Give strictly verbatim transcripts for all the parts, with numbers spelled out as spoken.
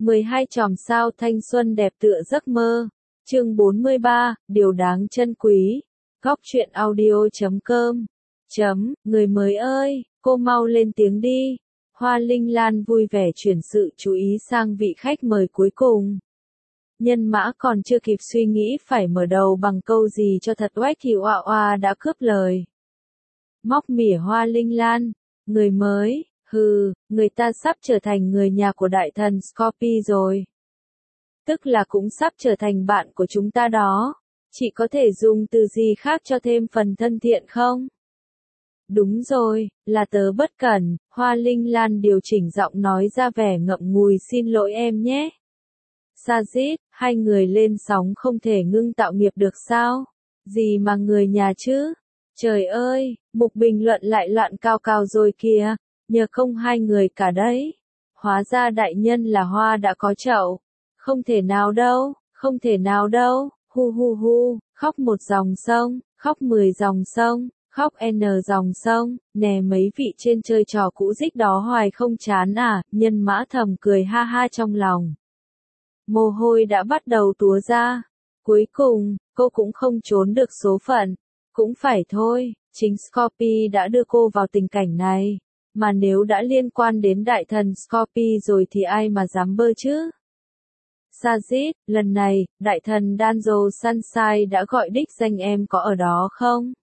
mười hai chòm sao thanh xuân đẹp tựa giấc mơ. Chương bốn mươi ba, điều đáng trân quý. Góc truyện audio chấm com. Chấm, người mới ơi, cô mau lên tiếng đi. Hoa Linh Lan vui vẻ chuyển sự chú ý sang vị khách mời cuối cùng. Nhân mã còn chưa kịp suy nghĩ phải mở đầu bằng câu gì cho thật oách thì oa oa đã cướp lời. Móc mỉa Hoa Linh Lan, người mới, hừ, người ta sắp trở thành người nhà của đại thần Scorpio rồi. Tức là cũng sắp trở thành bạn của chúng ta đó. Chị có thể dùng từ gì khác cho thêm phần thân thiện không? Đúng rồi, là tớ bất cẩn. Hoa Linh Lan điều chỉnh giọng nói ra vẻ ngậm ngùi, xin lỗi em nhé. Sajid, hai người lên sóng không thể ngưng tạo nghiệp được sao? Gì mà người nhà chứ? Trời ơi, mục bình luận lại loạn cao cao rồi kìa, nhờ không hai người cả đấy. Hóa ra đại nhân là Hoa đã có chậu. Không thể nào đâu, không thể nào đâu, hu hu hu, khóc một dòng sông, khóc mười dòng sông, khóc n dòng sông, nè mấy vị trên chơi trò cũ dích đó hoài không chán à, nhân mã thầm cười ha ha trong lòng. Mồ hôi đã bắt đầu túa ra. Cuối cùng, cô cũng không trốn được số phận. Cũng phải thôi, chính Scorpio đã đưa cô vào tình cảnh này. Mà nếu đã liên quan đến đại thần Scorpio rồi thì ai mà dám bơ chứ? Sajid, lần này, đại thần Danzo Sunshine đã gọi đích danh em có ở đó không?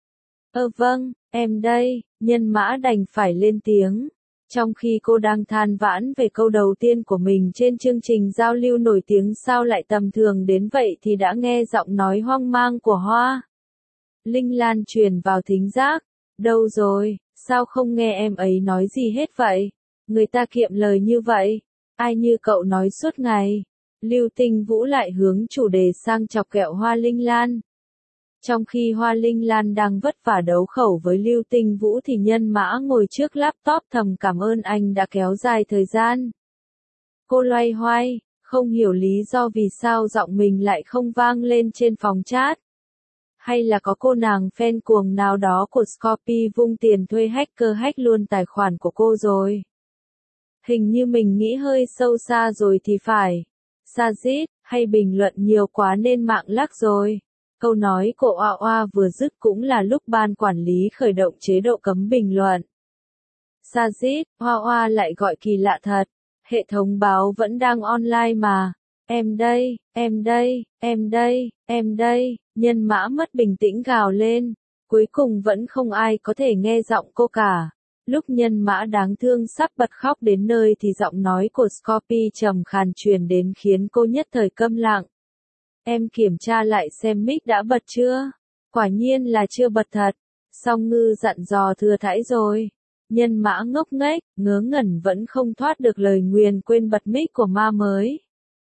Ơ vâng, em đây, nhân mã đành phải lên tiếng. Trong khi cô đang than vãn về câu đầu tiên của mình trên chương trình giao lưu nổi tiếng sao lại tầm thường đến vậy thì đã nghe giọng nói hoang mang của Hoa Linh Lan truyền vào thính giác. Đâu rồi, sao không nghe em ấy nói gì hết vậy? Người ta kiệm lời như vậy. Ai như cậu nói suốt ngày. Lưu Tinh Vũ lại hướng chủ đề sang chọc ghẹo Hoa Linh Lan. Trong khi Hoa Linh Lan đang vất vả đấu khẩu với Lưu Tinh Vũ thì nhân mã ngồi trước laptop thầm cảm ơn anh đã kéo dài thời gian. Cô loay hoay, không hiểu lý do vì sao giọng mình lại không vang lên trên phòng chat. Hay là có cô nàng fan cuồng nào đó của Scorpio vung tiền thuê hacker hack luôn tài khoản của cô rồi. Hình như mình nghĩ hơi sâu xa rồi thì phải. Sajid, hay bình luận nhiều quá nên mạng lắc rồi. Câu nói của Oa Oa vừa dứt cũng là lúc ban quản lý khởi động chế độ cấm bình luận. Sajid, Oa Oa lại gọi kỳ lạ thật. Hệ thống báo vẫn đang online mà. Em đây, em đây, em đây, em đây, nhân mã mất bình tĩnh gào lên. Cuối cùng vẫn không ai có thể nghe giọng cô cả. Lúc nhân mã đáng thương sắp bật khóc đến nơi thì giọng nói của Scorpio trầm khàn truyền đến khiến cô nhất thời câm lặng. Em kiểm tra lại xem mic đã bật chưa? Quả nhiên là chưa bật thật. Song Ngư dặn dò thừa thãi rồi. Nhân mã ngốc nghếch, ngớ ngẩn vẫn không thoát được lời nguyền quên bật mic của ma mới.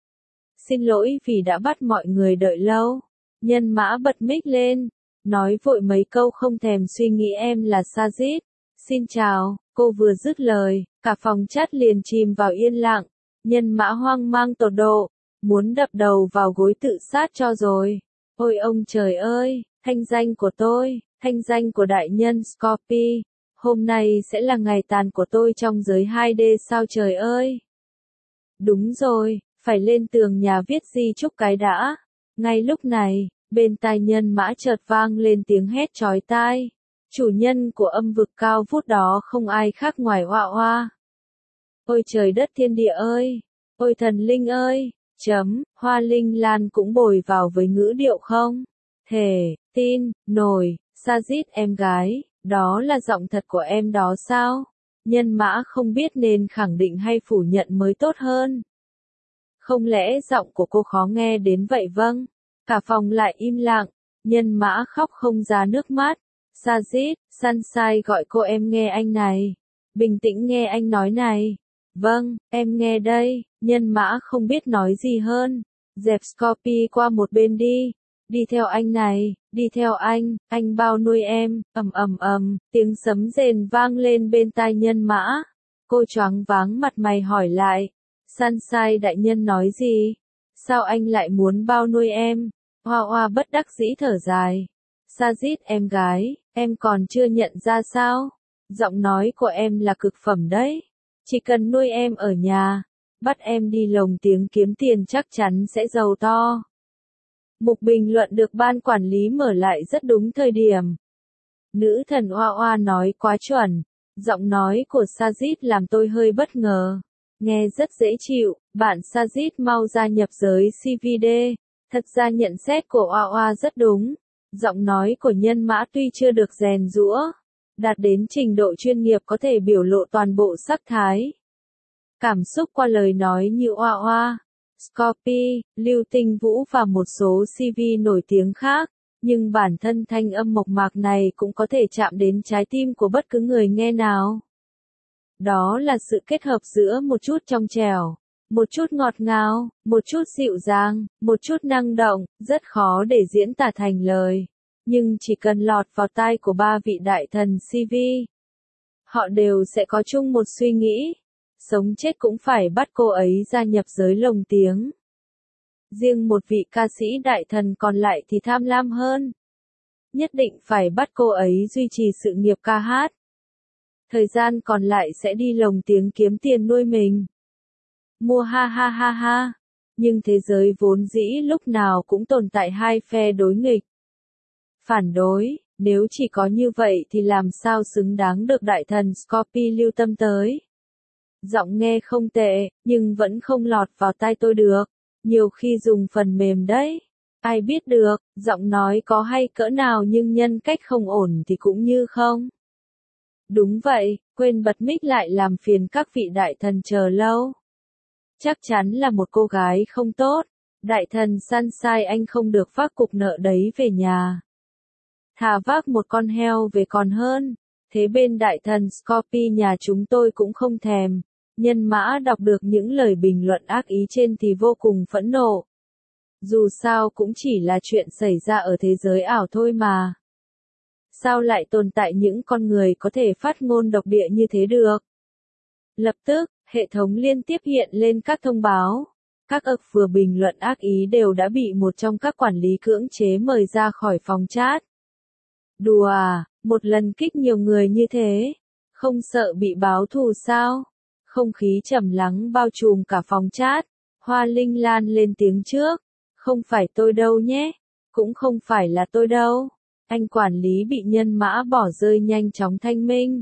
Xin lỗi vì đã bắt mọi người đợi lâu. Nhân mã bật mic lên. Nói vội mấy câu không thèm suy nghĩ em là Sajid. Xin chào, cô vừa dứt lời, cả phòng chat liền chìm vào yên lặng. Nhân mã hoang mang tột độ. Muốn đập đầu vào gối tự sát cho rồi. Ôi ông trời ơi, thanh danh của tôi, thanh danh của đại nhân Scorpio. Hôm nay sẽ là ngày tàn của tôi trong giới hai D sao trời ơi. Đúng rồi, phải lên tường nhà viết di chúc cái đã. Ngay lúc này, bên tai nhân mã chợt vang lên tiếng hét chói tai. Chủ nhân của âm vực cao vút đó không ai khác ngoài Oa Oa. Ôi trời đất thiên địa ơi, ôi thần linh ơi. Chấm, Hoa Linh Lan cũng bồi vào với ngữ điệu không thể tin nổi. Sajid em gái, đó là giọng thật của em đó sao? Nhân mã không biết nên khẳng định hay phủ nhận mới tốt hơn. Không lẽ giọng của cô khó nghe đến vậy? Vâng. Cả phòng lại im lặng. Nhân mã khóc không ra nước mắt. Sajid, Sunshine gọi cô em nghe anh này. Bình tĩnh nghe anh nói này. Vâng, em nghe đây. Nhân mã không biết nói gì hơn. Dẹp Scorpio qua một bên đi. Đi theo anh này, đi theo anh, anh bao nuôi em. Ầm ầm ầm, tiếng sấm rền vang lên bên tai nhân mã. Cô choáng váng mặt mày hỏi lại. Sunshine đại nhân nói gì? Sao anh lại muốn bao nuôi em? Hoa Hoa bất đắc dĩ thở dài. Sajid em gái, em còn chưa nhận ra sao? Giọng nói của em là cực phẩm đấy. Chỉ cần nuôi em ở nhà, Bắt em đi lồng tiếng kiếm tiền chắc chắn sẽ giàu to. Mục bình luận được ban quản lý mở lại rất đúng thời điểm. Nữ thần Oa Oa nói quá chuẩn. Giọng nói của Sajid làm tôi hơi bất ngờ. Nghe rất dễ chịu, bạn Sajid mau gia nhập giới xê vê đê. Thật ra nhận xét của Oa Oa rất đúng. Giọng nói của Nhân Mã tuy chưa được rèn giũa, đạt đến trình độ chuyên nghiệp có thể biểu lộ toàn bộ sắc thái, cảm xúc qua lời nói như Oa Oa, Scorpy, Lưu Tinh Vũ và một số xê vê nổi tiếng khác, nhưng bản thân thanh âm mộc mạc này cũng có thể chạm đến trái tim của bất cứ người nghe nào. Đó là sự kết hợp giữa một chút trong trẻo, một chút ngọt ngào, một chút dịu dàng, một chút năng động, rất khó để diễn tả thành lời. Nhưng chỉ cần lọt vào tai của ba vị đại thần xê vê, họ đều sẽ có chung một suy nghĩ. Sống chết cũng phải bắt cô ấy gia nhập giới lồng tiếng. Riêng một vị ca sĩ đại thần còn lại thì tham lam hơn. Nhất định phải bắt cô ấy duy trì sự nghiệp ca hát. Thời gian còn lại sẽ đi lồng tiếng kiếm tiền nuôi mình. Mua ha ha ha ha. Nhưng thế giới vốn dĩ lúc nào cũng tồn tại hai phe đối nghịch. Phản đối, nếu chỉ có như vậy thì làm sao xứng đáng được đại thần Scorpy lưu tâm tới. Giọng nghe không tệ, nhưng vẫn không lọt vào tai tôi được. Nhiều khi dùng phần mềm đấy. Ai biết được, giọng nói có hay cỡ nào nhưng nhân cách không ổn thì cũng như không. Đúng vậy, quên bật mic lại làm phiền các vị đại thần chờ lâu. Chắc chắn là một cô gái không tốt. Đại thần Sunshine anh không được vác cục nợ đấy về nhà. Thà vác một con heo về còn hơn. Thế bên đại thần Scorpy nhà chúng tôi cũng không thèm. Nhân Mã đọc được những lời bình luận ác ý trên thì vô cùng phẫn nộ. Dù sao cũng chỉ là chuyện xảy ra ở thế giới ảo thôi mà. Sao lại tồn tại những con người có thể phát ngôn độc địa như thế được? Lập tức, hệ thống liên tiếp hiện lên các thông báo. Các ực vừa bình luận ác ý đều đã bị một trong các quản lý cưỡng chế mời ra khỏi phòng chat. Đùa à, một lần kích nhiều người như thế. Không sợ bị báo thù sao? Không khí trầm lắng bao trùm cả phòng chat. Hoa Linh Lan lên tiếng trước. Không phải tôi đâu nhé. Cũng không phải là tôi đâu. Anh quản lý bị Nhân Mã bỏ rơi nhanh chóng thanh minh.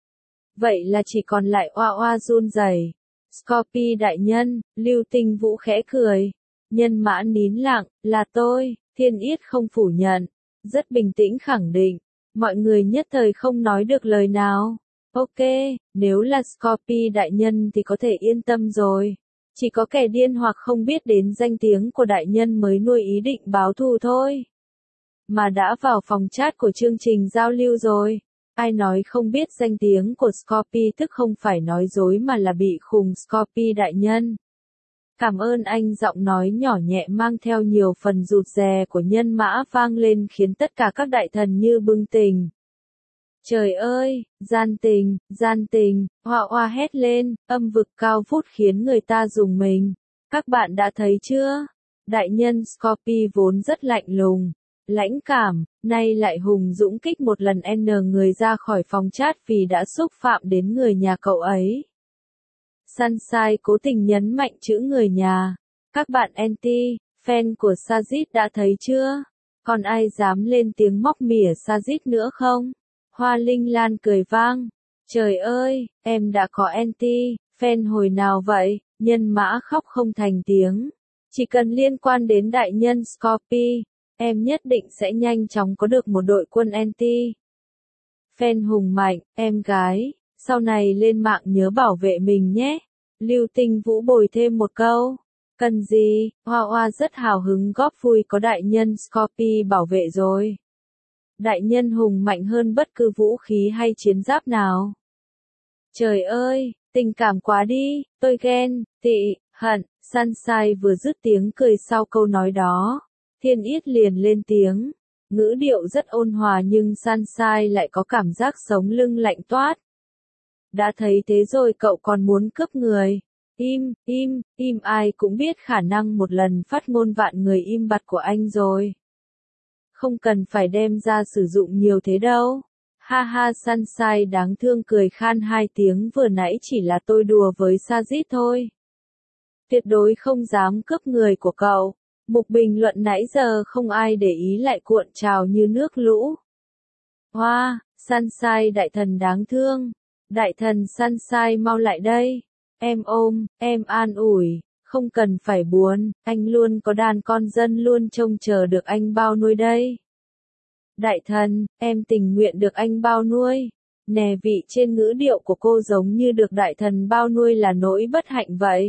Vậy là chỉ còn lại Oa Oa run rẩy. Scorpy đại nhân, Lưu Tinh Vũ khẽ cười. Nhân Mã nín lặng, là tôi, Thiên Yết không phủ nhận. Rất bình tĩnh khẳng định. Mọi người nhất thời không nói được lời nào. Ok, nếu là Scorpy đại nhân thì có thể yên tâm rồi. Chỉ có kẻ điên hoặc không biết đến danh tiếng của đại nhân mới nuôi ý định báo thù thôi. Mà đã vào phòng chat của chương trình giao lưu rồi. Ai nói không biết danh tiếng của Scorpy tức không phải nói dối mà là bị khùng Scorpy đại nhân. Cảm ơn anh giọng nói nhỏ nhẹ mang theo nhiều phần rụt rè của Nhân Mã vang lên khiến tất cả các đại thần như bừng tỉnh. Trời ơi, gian tình, gian tình, Oa Oa hét lên, âm vực cao vút khiến người ta rùng mình. Các bạn đã thấy chưa? Đại nhân Scorpy vốn rất lạnh lùng, lãnh cảm, nay lại hùng dũng kích một lần n người ra khỏi phòng chat vì đã xúc phạm đến người nhà cậu ấy. Sunshine cố tình nhấn mạnh chữ người nhà. Các bạn anti, fan của Sajid đã thấy chưa? Còn ai dám lên tiếng móc mỉa Sajid nữa không? Hoa Linh Lan cười vang. Trời ơi, em đã có anti, fan hồi nào vậy? Nhân Mã khóc không thành tiếng. Chỉ cần liên quan đến đại nhân Scorpy, em nhất định sẽ nhanh chóng có được một đội quân anti. Fan hùng mạnh, em gái, sau này lên mạng nhớ bảo vệ mình nhé. Lưu Tinh Vũ bồi thêm một câu. Cần gì, Hoa Hoa rất hào hứng góp vui có đại nhân Scorpy bảo vệ rồi. Đại nhân hùng mạnh hơn bất cứ vũ khí hay chiến giáp nào. Trời ơi, tình cảm quá đi, tôi ghen, tị, hận. Sunshine vừa dứt tiếng cười sau câu nói đó. Thiên Yết liền lên tiếng. Ngữ điệu rất ôn hòa nhưng Sunshine lại có cảm giác sống lưng lạnh toát. Đã thấy thế rồi cậu còn muốn cướp người. Im, im, im ai cũng biết khả năng một lần phát ngôn vạn người im bặt của anh rồi. Không cần phải đem ra sử dụng nhiều thế đâu. Ha ha Sunshine đáng thương cười khan hai tiếng vừa nãy chỉ là tôi đùa với Sajid thôi. Tuyệt đối không dám cướp người của cậu. Mục bình luận nãy giờ không ai để ý lại cuộn trào như nước lũ. Hoa, Sunshine đại thần đáng thương. Đại thần Sunshine mau lại đây. Em ôm, em an ủi, không cần phải buồn, anh luôn có đàn con dân luôn trông chờ được anh bao nuôi đây. Đại thần, em tình nguyện được anh bao nuôi. Nè vị trên ngữ điệu của cô giống như được đại thần bao nuôi là nỗi bất hạnh vậy.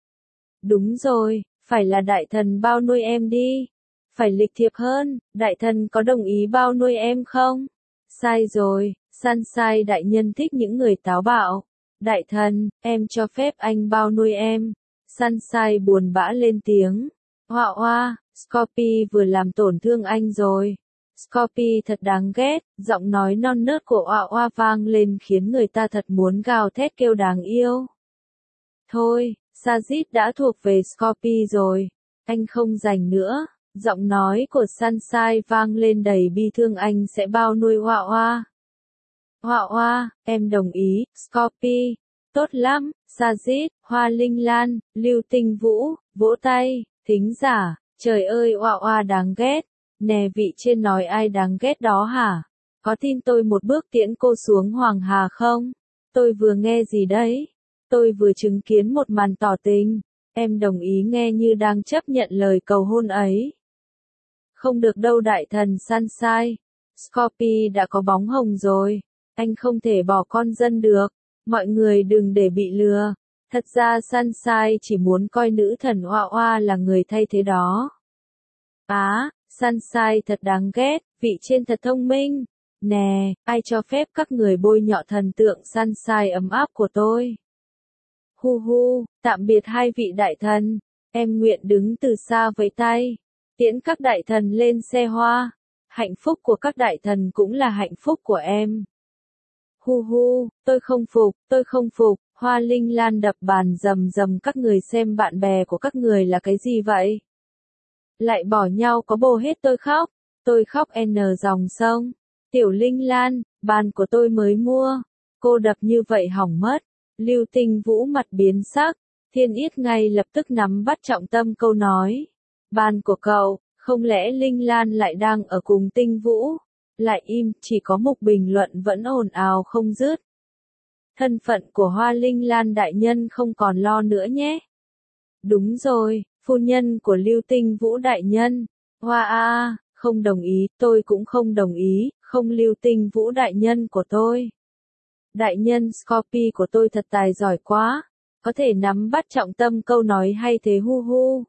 Đúng rồi, phải là đại thần bao nuôi em đi. Phải lịch thiệp hơn, đại thần có đồng ý bao nuôi em không? Sai rồi, Sunshine đại nhân thích những người táo bạo. Đại thần, em cho phép anh bao nuôi em. Sunshine buồn bã lên tiếng. Hoa hoa, Scorpy vừa làm tổn thương anh rồi. Scorpy thật đáng ghét, giọng nói non nớt của Hoa Hoa vang lên khiến người ta thật muốn gào thét kêu đáng yêu. Thôi, Sajid đã thuộc về Scorpy rồi, anh không rảnh nữa. Giọng nói của Sunshine vang lên đầy bi thương, anh sẽ bao nuôi Hoa Hoa. Hoa Hoa, em đồng ý, Scorpy. Tốt lắm, Sajid, Hoa Linh Lan, Lưu Tinh Vũ, vỗ tay, thính giả, trời ơi Hoa Hoa đáng ghét. Nè vị trên nói ai đáng ghét đó hả? Có tin tôi một bước tiễn cô xuống Hoàng Hà không? Tôi vừa nghe gì đấy? Tôi vừa chứng kiến một màn tỏ tình. Em đồng ý nghe như đang chấp nhận lời cầu hôn ấy. Không được đâu đại thần Sunshine. Scorpy đã có bóng hồng rồi. Anh không thể bỏ con dân được. Mọi người đừng để bị lừa. Thật ra Sunshine chỉ muốn coi nữ thần Hoa Hoa là người thay thế đó. Á, Sunshine thật đáng ghét, vị trên thật thông minh. Nè, ai cho phép các người bôi nhọ thần tượng Sunshine ấm áp của tôi? Hu hu, tạm biệt hai vị đại thần. Em nguyện đứng từ xa với tay. Tiễn các đại thần lên xe hoa. Hạnh phúc của các đại thần cũng là hạnh phúc của em. Hu hu, tôi không phục, tôi không phục. Hoa Linh Lan đập bàn rầm rầm, các người xem bạn bè của các người là cái gì vậy? Lại bỏ nhau có bồ hết tôi khóc. Tôi khóc n dòng sông. Tiểu Linh Lan, bàn của tôi mới mua. Cô đập như vậy hỏng mất. Lưu Tinh Vũ mặt biến sắc. Thiên Yết ngay lập tức nắm bắt trọng tâm câu nói. Bàn của cậu, không lẽ Linh Lan lại đang ở cùng Tinh Vũ? Lại im, chỉ có mục bình luận vẫn ồn ào không dứt. Thân phận của Hoa Linh Lan đại nhân không còn lo nữa nhé. Đúng rồi, phu nhân của Lưu Tinh Vũ đại nhân. Hoa a, không đồng ý, tôi cũng không đồng ý, không Lưu Tinh Vũ đại nhân của tôi. Đại nhân Scorpy của tôi thật tài giỏi quá, có thể nắm bắt trọng tâm câu nói hay thế hu hu.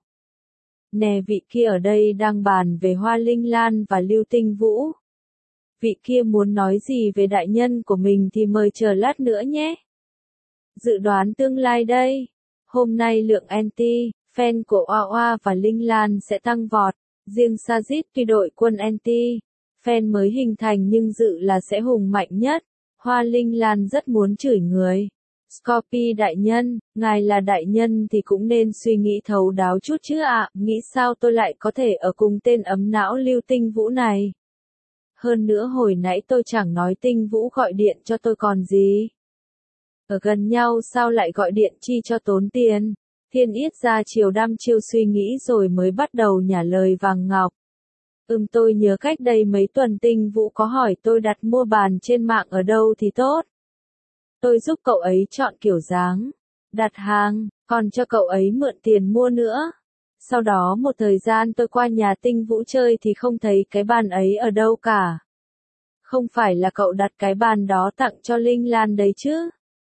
Nè vị kia ở đây đang bàn về Hoa Linh Lan và Lưu Tinh Vũ. Vị kia muốn nói gì về đại nhân của mình thì mời chờ lát nữa nhé. Dự đoán tương lai đây. Hôm nay lượng anti, fan của Hoa Hoa và Linh Lan sẽ tăng vọt. Riêng Sajid tuy đội quân anti, fan mới hình thành nhưng dự là sẽ hùng mạnh nhất. Hoa Linh Lan rất muốn chửi người. Scorpy đại nhân, ngài là đại nhân thì cũng nên suy nghĩ thấu đáo chút chứ ạ. Nghĩ sao tôi lại có thể ở cùng tên ấm não Lưu Tinh Vũ này. Hơn nữa hồi nãy tôi chẳng nói Tinh Vũ gọi điện cho tôi còn gì. Ở gần nhau sao lại gọi điện chi cho tốn tiền. Thiên Yết ra chiều đăm chiêu suy nghĩ rồi mới bắt đầu nhả lời vàng ngọc. Ừm tôi nhớ cách đây mấy tuần Tinh Vũ có hỏi tôi đặt mua bàn trên mạng ở đâu thì tốt. Tôi giúp cậu ấy chọn kiểu dáng, đặt hàng, còn cho cậu ấy mượn tiền mua nữa. Sau đó một thời gian tôi qua nhà Tinh Vũ chơi thì không thấy cái bàn ấy ở đâu cả. Không phải là cậu đặt cái bàn đó tặng cho Linh Lan đấy chứ?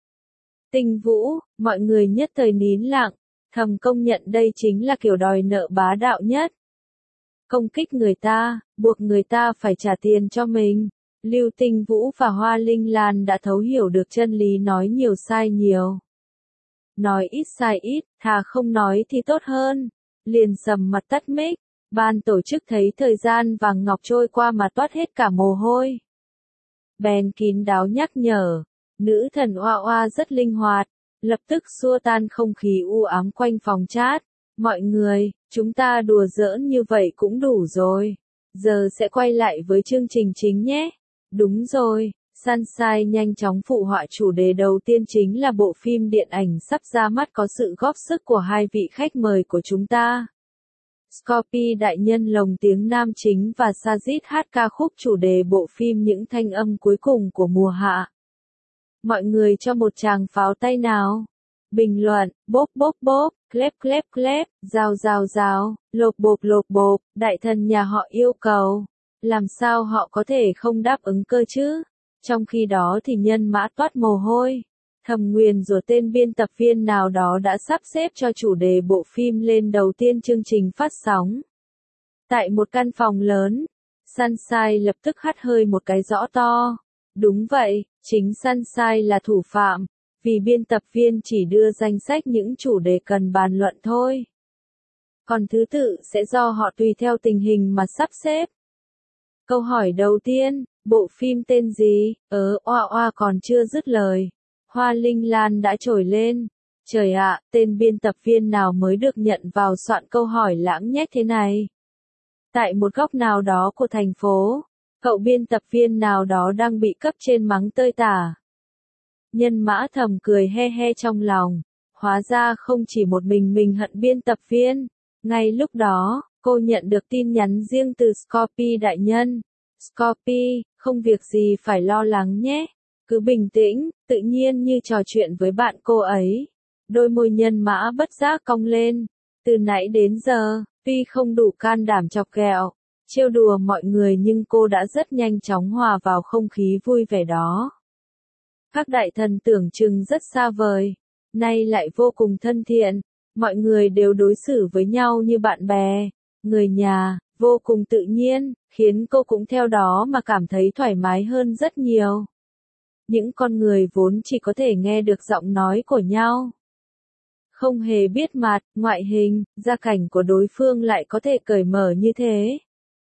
Tinh Vũ, mọi người nhất thời nín lặng, thầm công nhận đây chính là kiểu đòi nợ bá đạo nhất. Công kích người ta, buộc người ta phải trả tiền cho mình. Lưu Tinh Vũ và Hoa Linh Lan đã thấu hiểu được chân lý nói nhiều sai nhiều. Nói ít sai ít, thà không nói thì tốt hơn. Liền sầm mặt tắt mic, ban tổ chức thấy thời gian vàng ngọc trôi qua mà toát hết cả mồ hôi. Bèn kín đáo nhắc nhở, nữ thần Hoa Hoa rất linh hoạt, lập tức xua tan không khí u ám quanh phòng chat. Mọi người, chúng ta đùa giỡn như vậy cũng đủ rồi. Giờ sẽ quay lại với chương trình chính nhé. Đúng rồi, Sunshine nhanh chóng phụ họa chủ đề đầu tiên chính là bộ phim điện ảnh sắp ra mắt có sự góp sức của hai vị khách mời của chúng ta. Scorpy đại nhân lồng tiếng nam chính và Sajid hát ca khúc chủ đề bộ phim Những thanh âm cuối cùng của mùa hạ. Mọi người cho một tràng pháo tay nào. Bình luận, bốp bốp bốp, clap clap clap, rào rào rào, lộp bộp lộp bộp, đại thần nhà họ yêu cầu. Làm sao họ có thể không đáp ứng cơ chứ? Trong khi đó thì Nhân Mã toát mồ hôi. Thầm nguyền rủa tên biên tập viên nào đó đã sắp xếp cho chủ đề bộ phim lên đầu tiên chương trình phát sóng. Tại một căn phòng lớn, Sunshine lập tức hắt hơi một cái rõ to. Đúng vậy, chính Sunshine là thủ phạm, vì biên tập viên chỉ đưa danh sách những chủ đề cần bàn luận thôi. Còn thứ tự sẽ do họ tùy theo tình hình mà sắp xếp. Câu hỏi đầu tiên, bộ phim tên gì? Ớ oa oa còn chưa dứt lời. Hoa Linh Lan đã trồi lên. Trời ạ, tên biên tập viên nào mới được nhận vào soạn câu hỏi lãng nhách thế này? Tại một góc nào đó của thành phố, cậu biên tập viên nào đó đang bị cấp trên mắng tơi tả. Nhân Mã thầm cười he he trong lòng. Hóa ra không chỉ một mình mình hận biên tập viên. Ngay lúc đó, cô nhận được tin nhắn riêng từ Scorpy đại nhân. Scorpy, không việc gì phải lo lắng nhé. Cứ bình tĩnh, tự nhiên như trò chuyện với bạn cô ấy. Đôi môi Nhân Mã bất giác cong lên. Từ nãy đến giờ, tuy không đủ can đảm chọc ghẹo, trêu đùa mọi người nhưng cô đã rất nhanh chóng hòa vào không khí vui vẻ đó. Các đại thần tưởng chừng rất xa vời, nay lại vô cùng thân thiện, mọi người đều đối xử với nhau như bạn bè, người nhà, vô cùng tự nhiên, khiến cô cũng theo đó mà cảm thấy thoải mái hơn rất nhiều. Những con người vốn chỉ có thể nghe được giọng nói của nhau, không hề biết mặt, ngoại hình, gia cảnh của đối phương lại có thể cởi mở như thế.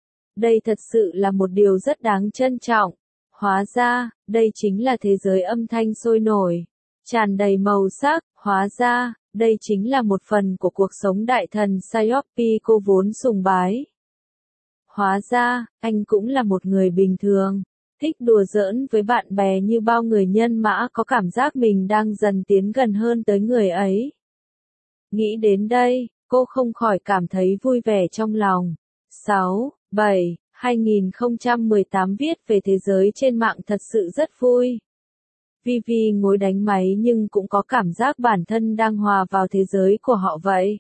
Đây thật sự là một điều rất đáng trân trọng. Hóa ra, đây chính là thế giới âm thanh sôi nổi, tràn đầy màu sắc. Hóa ra, đây chính là một phần của cuộc sống đại thần Scorpy cô vốn sùng bái. Hóa ra, anh cũng là một người bình thường, thích đùa giỡn với bạn bè như bao người. Nhân Mã có cảm giác mình đang dần tiến gần hơn tới người ấy. Nghĩ đến đây, cô không khỏi cảm thấy vui vẻ trong lòng. sáu, bảy, hai nghìn không trăm mười tám viết về thế giới trên mạng thật sự rất vui. Vivi ngồi đánh máy nhưng cũng có cảm giác bản thân đang hòa vào thế giới của họ vậy.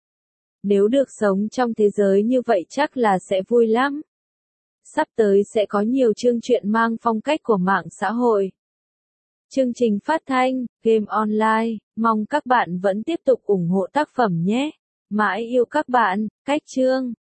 Nếu được sống trong thế giới như vậy chắc là sẽ vui lắm. Sắp tới sẽ có nhiều chương truyện mang phong cách của mạng xã hội. Chương trình phát thanh, game online, mong các bạn vẫn tiếp tục ủng hộ tác phẩm nhé. Mãi yêu các bạn, Cách Chương.